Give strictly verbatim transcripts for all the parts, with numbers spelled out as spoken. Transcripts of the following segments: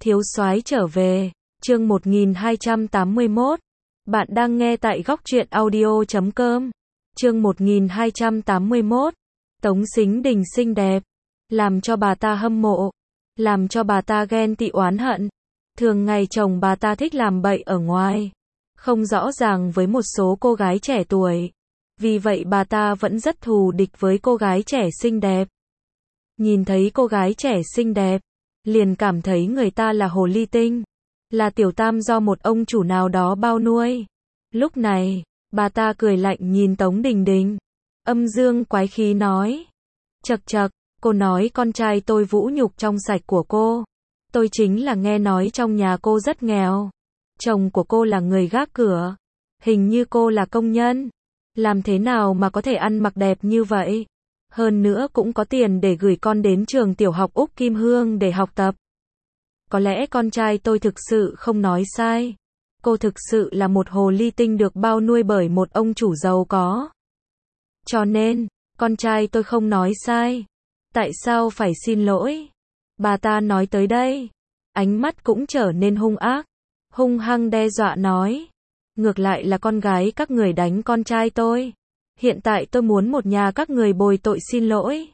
Thiếu soái trở về, chương một nghìn hai trăm tám mươi mốt. Bạn đang nghe tại góc truyện audio chấm com. Chương một nghìn hai trăm tám mươi mốt. Tống Sính Đình xinh đẹp, làm cho bà ta hâm mộ, làm cho bà ta ghen tị oán hận. Thường ngày chồng bà ta thích làm bậy ở ngoài, không rõ ràng với một số cô gái trẻ tuổi. Vì vậy bà ta vẫn rất thù địch với cô gái trẻ xinh đẹp. Nhìn thấy cô gái trẻ xinh đẹp, liền cảm thấy người ta là hồ ly tinh, là tiểu tam do một ông chủ nào đó bao nuôi. Lúc này, bà ta cười lạnh nhìn Tống Đình Đình, âm dương quái khí nói: "Chậc chậc, cô nói con trai tôi vũ nhục trong sạch của cô. Tôi chính là nghe nói trong nhà cô rất nghèo. Chồng của cô là người gác cửa, hình như cô là công nhân. Làm thế nào mà có thể ăn mặc đẹp như vậy? Hơn nữa cũng có tiền để gửi con đến trường tiểu học Úc Kim Hương để học tập. Có lẽ con trai tôi thực sự không nói sai. Cô thực sự là một hồ ly tinh được bao nuôi bởi một ông chủ giàu có. Cho nên, con trai tôi không nói sai. Tại sao phải xin lỗi?" Bà ta nói tới đây, ánh mắt cũng trở nên hung ác, hung hăng đe dọa nói: "Ngược lại là con gái các người đánh con trai tôi. Hiện tại tôi muốn một nhà các người bồi tội xin lỗi.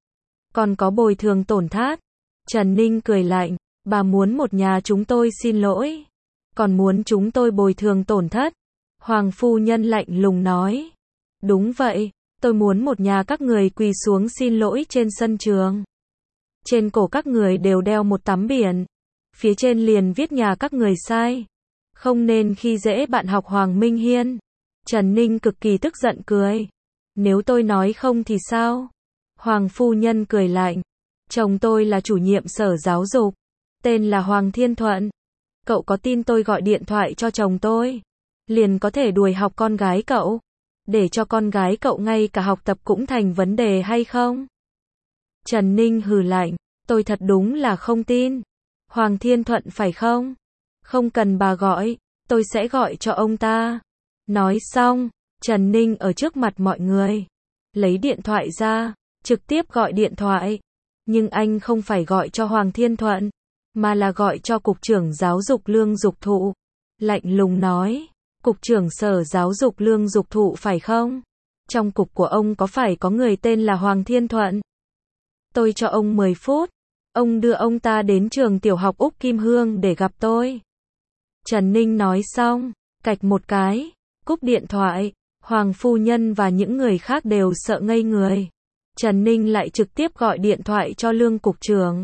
Còn có bồi thường tổn thất." Trần Ninh cười lạnh: "Bà muốn một nhà chúng tôi xin lỗi, còn muốn chúng tôi bồi thường tổn thất?" Hoàng phu nhân lạnh lùng nói: "Đúng vậy, tôi muốn một nhà các người quỳ xuống xin lỗi trên sân trường. Trên cổ các người đều đeo một tấm biển, phía trên liền viết nhà các người sai, không nên khi dễ bạn học Hoàng Minh Hiên." Trần Ninh cực kỳ tức giận cười: "Nếu tôi nói không thì sao?" Hoàng phu nhân cười lạnh: "Chồng tôi là chủ nhiệm sở giáo dục, tên là Hoàng Thiên Thuận. Cậu có tin tôi gọi điện thoại cho chồng tôi, liền có thể đuổi học con gái cậu, để cho con gái cậu ngay cả học tập cũng thành vấn đề hay không?" Trần Ninh hừ lạnh: "Tôi thật đúng là không tin. Hoàng Thiên Thuận phải không? Không cần bà gọi, tôi sẽ gọi cho ông ta." Nói xong, Trần Ninh ở trước mặt mọi người lấy điện thoại ra, trực tiếp gọi điện thoại. Nhưng anh không phải gọi cho Hoàng Thiên Thuận, mà là gọi cho Cục trưởng Giáo dục Lương Dục Thụ. Lạnh lùng nói: "Cục trưởng Sở Giáo dục Lương Dục Thụ phải không? Trong cục của ông có phải có người tên là Hoàng Thiên Thuận? Tôi cho ông mười phút, ông đưa ông ta đến trường tiểu học Úc Kim Hương để gặp tôi." Trần Ninh nói xong, cạch một cái, cúp điện thoại. Hoàng phu nhân và những người khác đều sợ ngây người. Trần Ninh lại trực tiếp gọi điện thoại cho Lương cục trưởng.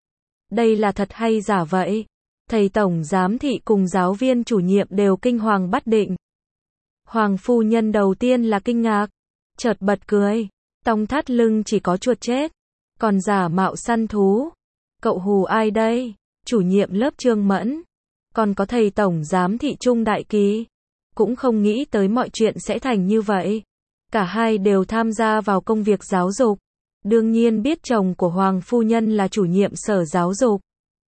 Đây là thật hay giả vậy? Thầy tổng giám thị cùng giáo viên chủ nhiệm đều kinh hoàng bất định. Hoàng phu nhân đầu tiên là kinh ngạc, chợt bật cười: "Tông thắt lưng chỉ có chuột chết, còn giả mạo săn thú. Cậu hù ai đây?" Chủ nhiệm lớp Trương Mẫn, còn có thầy tổng giám thị Trung Đại Kỳ, cũng không nghĩ tới mọi chuyện sẽ thành như vậy. Cả hai đều tham gia vào công việc giáo dục, đương nhiên biết chồng của Hoàng phu nhân là chủ nhiệm sở giáo dục.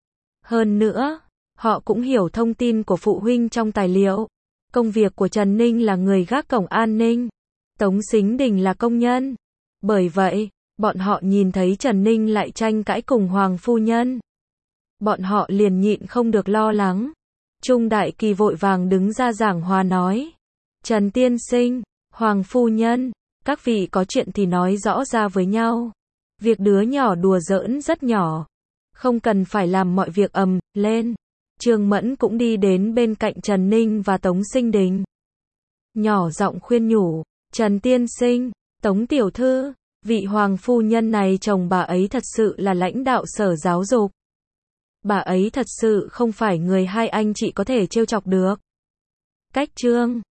Hơn nữa, họ cũng hiểu thông tin của phụ huynh trong tài liệu. Công việc của Trần Ninh là người gác cổng an ninh, Tống Sính Đình là công nhân. Bởi vậy, bọn họ nhìn thấy Trần Ninh lại tranh cãi cùng Hoàng phu nhân, bọn họ liền nhịn không được lo lắng. Trung Đại Kỳ vội vàng đứng ra giảng hòa nói: "Trần tiên sinh, Hoàng phu nhân, các vị có chuyện thì nói rõ ra với nhau. Việc đứa nhỏ đùa giỡn rất nhỏ, không cần phải làm mọi việc ầm lên." Trương Mẫn cũng đi đến bên cạnh Trần Ninh và Tống Sính Đình, nhỏ giọng khuyên nhủ: "Trần tiên sinh, Tống tiểu thư, vị Hoàng phu nhân này chồng bà ấy thật sự là lãnh đạo sở giáo dục. Bà ấy thật sự không phải người hai anh chị có thể trêu chọc được." Cách chương